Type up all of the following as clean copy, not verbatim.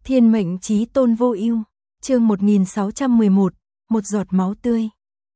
Thiên mệnh chí tôn vô ưu, chương 1611, một giọt máu tươi.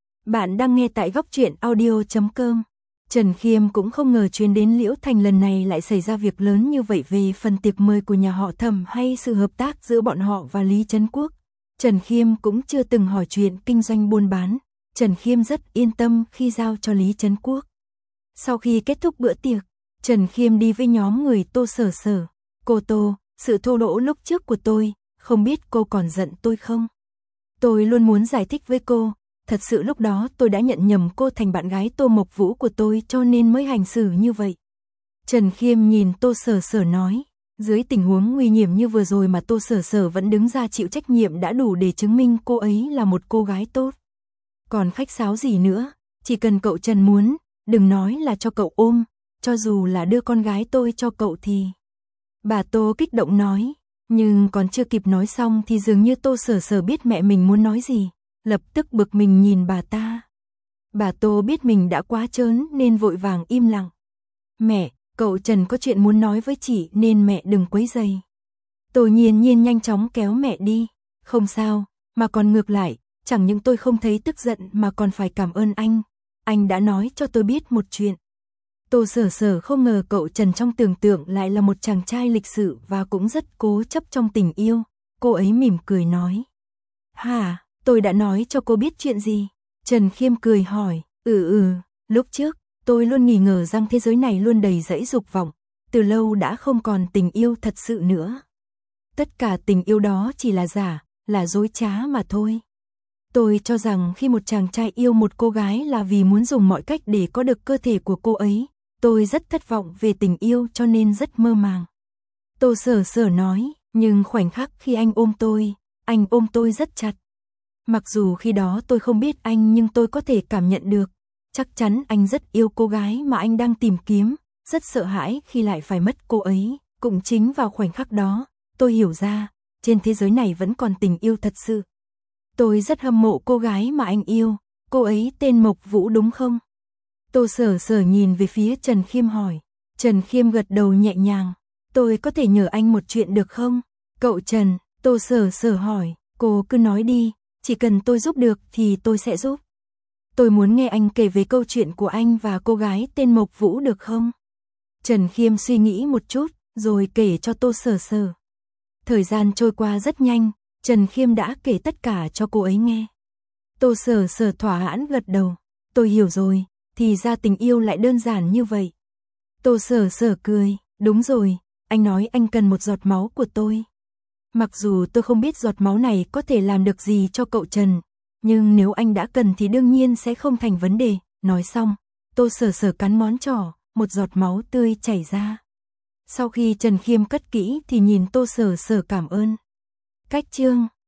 Bạn đang nghe tại góc truyện audio.com. Trần Khiêm cũng không ngờ chuyến đến Liễu Thành lần này lại xảy ra việc lớn như vậy về phần tiệc mời của nhà họ Thẩm hay sự hợp tác giữa bọn họ và Lý Trấn Quốc. Trần Khiêm cũng chưa từng hỏi chuyện kinh doanh buôn bán, Trần Khiêm rất yên tâm khi giao cho Lý Trấn Quốc. Sau khi kết thúc bữa tiệc, Trần Khiêm đi với nhóm người Tô Sở Sở. Cô Tô, sự thô lỗ lúc trước của tôi, không biết cô còn giận tôi không? Tôi luôn muốn giải thích với cô, thật sự lúc đó tôi đã nhận nhầm cô thành bạn gái Tô Mộc Vũ của tôi cho nên mới hành xử như vậy. Trần Khiêm nhìn Tô Sở Sở nói, dưới tình huống nguy hiểm như vừa rồi mà Tô Sở Sở vẫn đứng ra chịu trách nhiệm đã đủ để chứng minh cô ấy là một cô gái tốt. Còn khách sáo gì nữa, chỉ cần cậu Trần muốn, đừng nói là cho cậu ôm, cho dù là đưa con gái tôi cho cậu thì... Bà Tô kích động nói, nhưng còn chưa kịp nói xong thì dường như Tô Sở Sở biết mẹ mình muốn nói gì, lập tức bực mình nhìn bà ta. Bà Tô biết mình đã quá trớn nên vội vàng im lặng. Mẹ, cậu Trần có chuyện muốn nói với chị nên mẹ đừng quấy rầy. Tô Nhiên Nhiên nhanh chóng kéo mẹ đi, không sao, mà còn ngược lại, chẳng những tôi không thấy tức giận mà còn phải cảm ơn anh đã nói cho tôi biết một chuyện. Tô Sở Sở không ngờ cậu Trần trong tưởng tượng lại là một chàng trai lịch sự và cũng rất cố chấp trong tình yêu, cô ấy mỉm cười nói. Hả, tôi đã nói cho cô biết chuyện gì? Trần Khiêm cười hỏi, lúc trước, tôi luôn nghi ngờ rằng thế giới này luôn đầy dẫy dục vọng, từ lâu đã không còn tình yêu thật sự nữa. Tất cả tình yêu đó chỉ là giả, là dối trá mà thôi. Tôi cho rằng khi một chàng trai yêu một cô gái là vì muốn dùng mọi cách để có được cơ thể của cô ấy. Tôi rất thất vọng về tình yêu cho nên rất mơ màng. Tô Sở Sở nói, nhưng khoảnh khắc khi anh ôm tôi rất chặt. Mặc dù khi đó tôi không biết anh nhưng tôi có thể cảm nhận được. Chắc chắn anh rất yêu cô gái mà anh đang tìm kiếm, rất sợ hãi khi lại phải mất cô ấy. Cũng chính vào khoảnh khắc đó, tôi hiểu ra, trên thế giới này vẫn còn tình yêu thật sự. Tôi rất hâm mộ cô gái mà anh yêu, cô ấy tên Mộc Vũ đúng không? Tô Sở Sở nhìn về phía Trần Khiêm hỏi. Trần Khiêm gật đầu nhẹ nhàng. Tôi có thể nhờ anh một chuyện được không? Cậu Trần, Tô Sở Sở hỏi. Cô cứ nói đi, chỉ cần tôi giúp được thì tôi sẽ giúp. Tôi muốn nghe anh kể về câu chuyện của anh và cô gái tên Mộc Vũ được không? Trần Khiêm suy nghĩ một chút, rồi kể cho Tô Sở Sở. Thời gian trôi qua rất nhanh, Trần Khiêm đã kể tất cả cho cô ấy nghe. Tô Sở Sở thỏa mãn gật đầu. Tôi hiểu rồi. Thì ra tình yêu lại đơn giản như vậy. Tô Sở Sở cười, đúng rồi, anh nói anh cần một giọt máu của tôi. Mặc dù tôi không biết giọt máu này có thể làm được gì cho cậu Trần, nhưng nếu anh đã cần thì đương nhiên sẽ không thành vấn đề. Nói xong, Tô Sở Sở cắn ngón trỏ, một giọt máu tươi chảy ra. Sau khi Trần Khiêm cất kỹ thì nhìn Tô Sở Sở cảm ơn. Cách chương